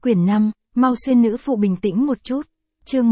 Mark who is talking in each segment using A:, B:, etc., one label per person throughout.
A: Quyển 5, mau xuyên nữ phụ bình tĩnh một chút. Chương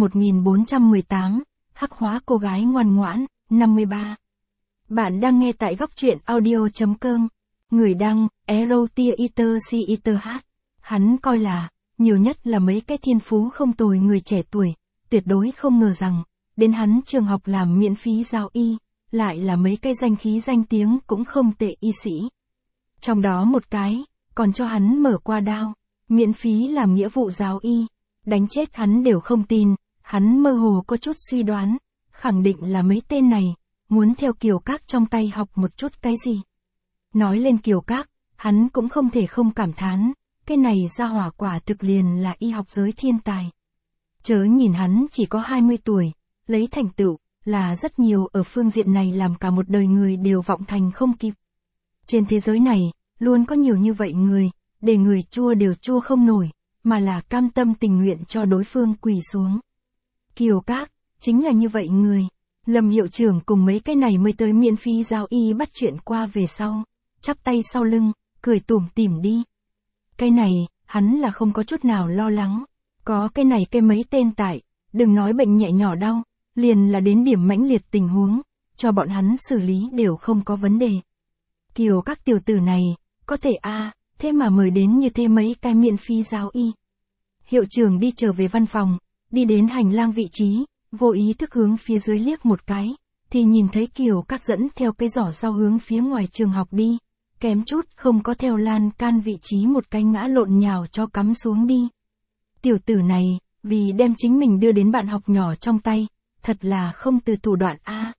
A: 1418, hắc hóa cô gái ngoan ngoãn, 53. Bạn đang nghe tại góc truyện audio.com. Người đăng, Erotia Eater. Hắn coi là, nhiều nhất là mấy cái thiên phú không tồi người trẻ tuổi, tuyệt đối không ngờ rằng, đến hắn trường học làm miễn phí giáo y, lại là mấy cái danh khí danh tiếng cũng không tệ y sĩ. Trong đó một cái, còn cho hắn mở qua đao, miễn phí làm nghĩa vụ giáo y, đánh chết hắn đều không tin, hắn mơ hồ có chút suy đoán, khẳng định là mấy tên này, muốn theo Kiều Các trong tay học một chút cái gì. Nói lên Kiều Các, hắn cũng không thể không cảm thán, cái này ra hỏa quả thực liền là y học giới thiên tài. Chớ nhìn hắn chỉ có 20 tuổi, lấy thành tựu, là rất nhiều ở phương diện này làm cả một đời người đều vọng thành không kịp. Trên thế giới này, luôn có nhiều như vậy người, để người chua đều chua không nổi, mà là cam tâm tình nguyện cho đối phương quỳ xuống. Kiều Các, chính là như vậy người. Lâm hiệu trưởng cùng mấy cái này mới tới miễn phí giáo y bắt chuyện qua về sau, chắp tay sau lưng, cười tủm tỉm đi. Cái này, hắn là không có chút nào lo lắng. Có cái này cái mấy tên tại, đừng nói bệnh nhẹ nhỏ đau, liền là đến điểm mãnh liệt tình huống, cho bọn hắn xử lý đều không có vấn đề. Kiều Các tiểu tử này, có thể thế mà mời đến như thế mấy cái miễn phí giáo y. Hiệu trưởng đi trở về văn phòng, đi đến hành lang vị trí, vô ý thức hướng phía dưới liếc một cái, thì nhìn thấy Kiều Các dẫn theo cái giỏ rau hướng phía ngoài trường học đi, kém chút không có theo lan can vị trí một cái ngã lộn nhào cho cắm xuống đi. Tiểu tử này, vì đem chính mình đưa đến bạn học nhỏ trong tay, thật là không từ thủ đoạn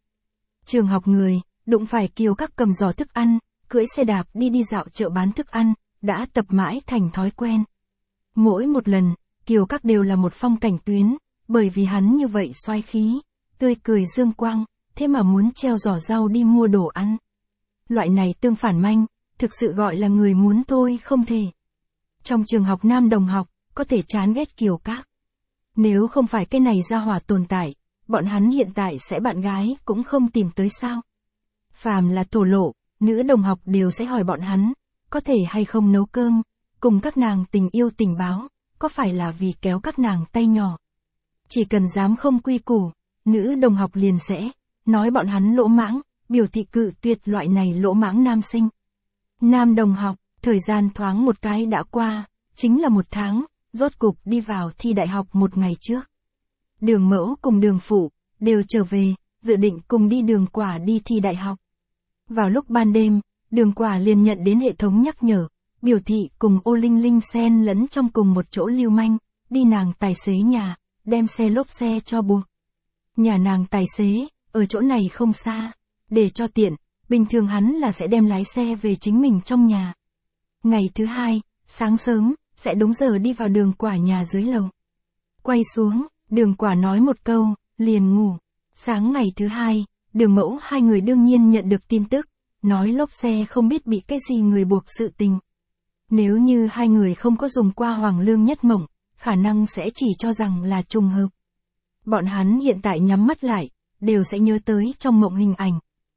A: Trường học người, đụng phải Kiều Các cầm giỏ thức ăn, cưỡi xe đạp đi dạo chợ bán thức ăn, đã tập mãi thành thói quen. Mỗi một lần, Kiều Các đều là một phong cảnh tuyến, bởi vì hắn như vậy xoái khí, tươi cười dương quang, thế mà muốn treo giỏ rau đi mua đồ ăn. Loại này tương phản manh, thực sự gọi là người muốn thôi không thể. Trong trường học nam đồng học, có thể chán ghét Kiều Các. Nếu không phải cái này ra hỏa tồn tại, bọn hắn hiện tại sẽ bạn gái cũng không tìm tới sao. Phàm là thổ lộ, nữ đồng học đều sẽ hỏi bọn hắn, có thể hay không nấu cơm, cùng các nàng tình yêu tình báo, có phải là vì kéo các nàng tay nhỏ. Chỉ cần dám không quy củ, nữ đồng học liền sẽ nói bọn hắn lỗ mãng, biểu thị cự tuyệt loại này lỗ mãng nam sinh. Nam đồng học, thời gian thoáng một cái đã qua, chính là 1 tháng, rốt cục đi vào thi đại học một ngày trước. Đường Mẫu cùng Đường Phụ, đều trở về, dự định cùng đi Đường Quả đi thi đại học. Vào lúc ban đêm, Đường Quả liền nhận đến hệ thống nhắc nhở, biểu thị cùng Ô Linh Linh xen lẫn trong cùng một chỗ lưu manh, đi nàng tài xế nhà, đem xe lốp xe cho buộc. Nhà nàng tài xế, ở chỗ này không xa, để cho tiện, bình thường hắn là sẽ đem lái xe về chính mình trong nhà. Ngày thứ 2, sáng sớm, sẽ đúng giờ đi vào Đường Quả nhà dưới lầu. Quay xuống, Đường Quả nói một câu, liền ngủ. Sáng ngày thứ 2, Đường Mẫu hai người đương nhiên nhận được tin tức, nói lốp xe không biết bị cái gì người buộc sự tình. Nếu như hai người không có dùng qua Hoàng Lương Nhất Mộng, khả năng sẽ chỉ cho rằng là trùng hợp. Bọn hắn hiện tại nhắm mắt lại, đều sẽ nhớ tới trong mộng hình ảnh.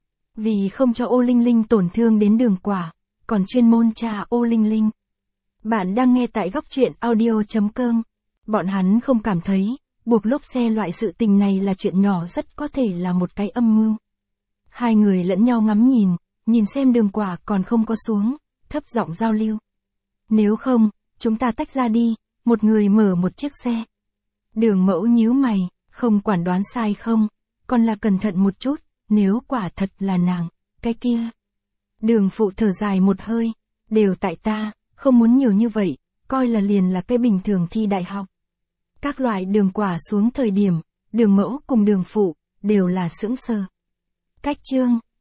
A: Vì không cho Ô Linh Linh tổn thương đến Đường Quả, còn chuyên môn tra Ô Linh Linh. Bạn đang nghe tại góc truyện audio.com. Bọn hắn không cảm thấy, buộc lốp xe loại sự tình này là chuyện nhỏ, rất có thể là một cái âm mưu. Hai người lẫn nhau ngắm nhìn xem Đường Quả còn không có xuống, thấp giọng giao lưu. Nếu không, chúng ta tách ra đi, một người mở một chiếc xe. Đường Mẫu nhíu mày, không quản đoán sai không, còn là cẩn thận một chút, nếu quả thật là nàng, cái kia. Đường Phụ thở dài một hơi, đều tại ta, không muốn nhiều như vậy, coi là liền là cái bình thường thi đại học. Các loại Đường Quả xuống thời điểm, Đường Mẫu cùng Đường Phụ, đều là sững sờ. Cách chương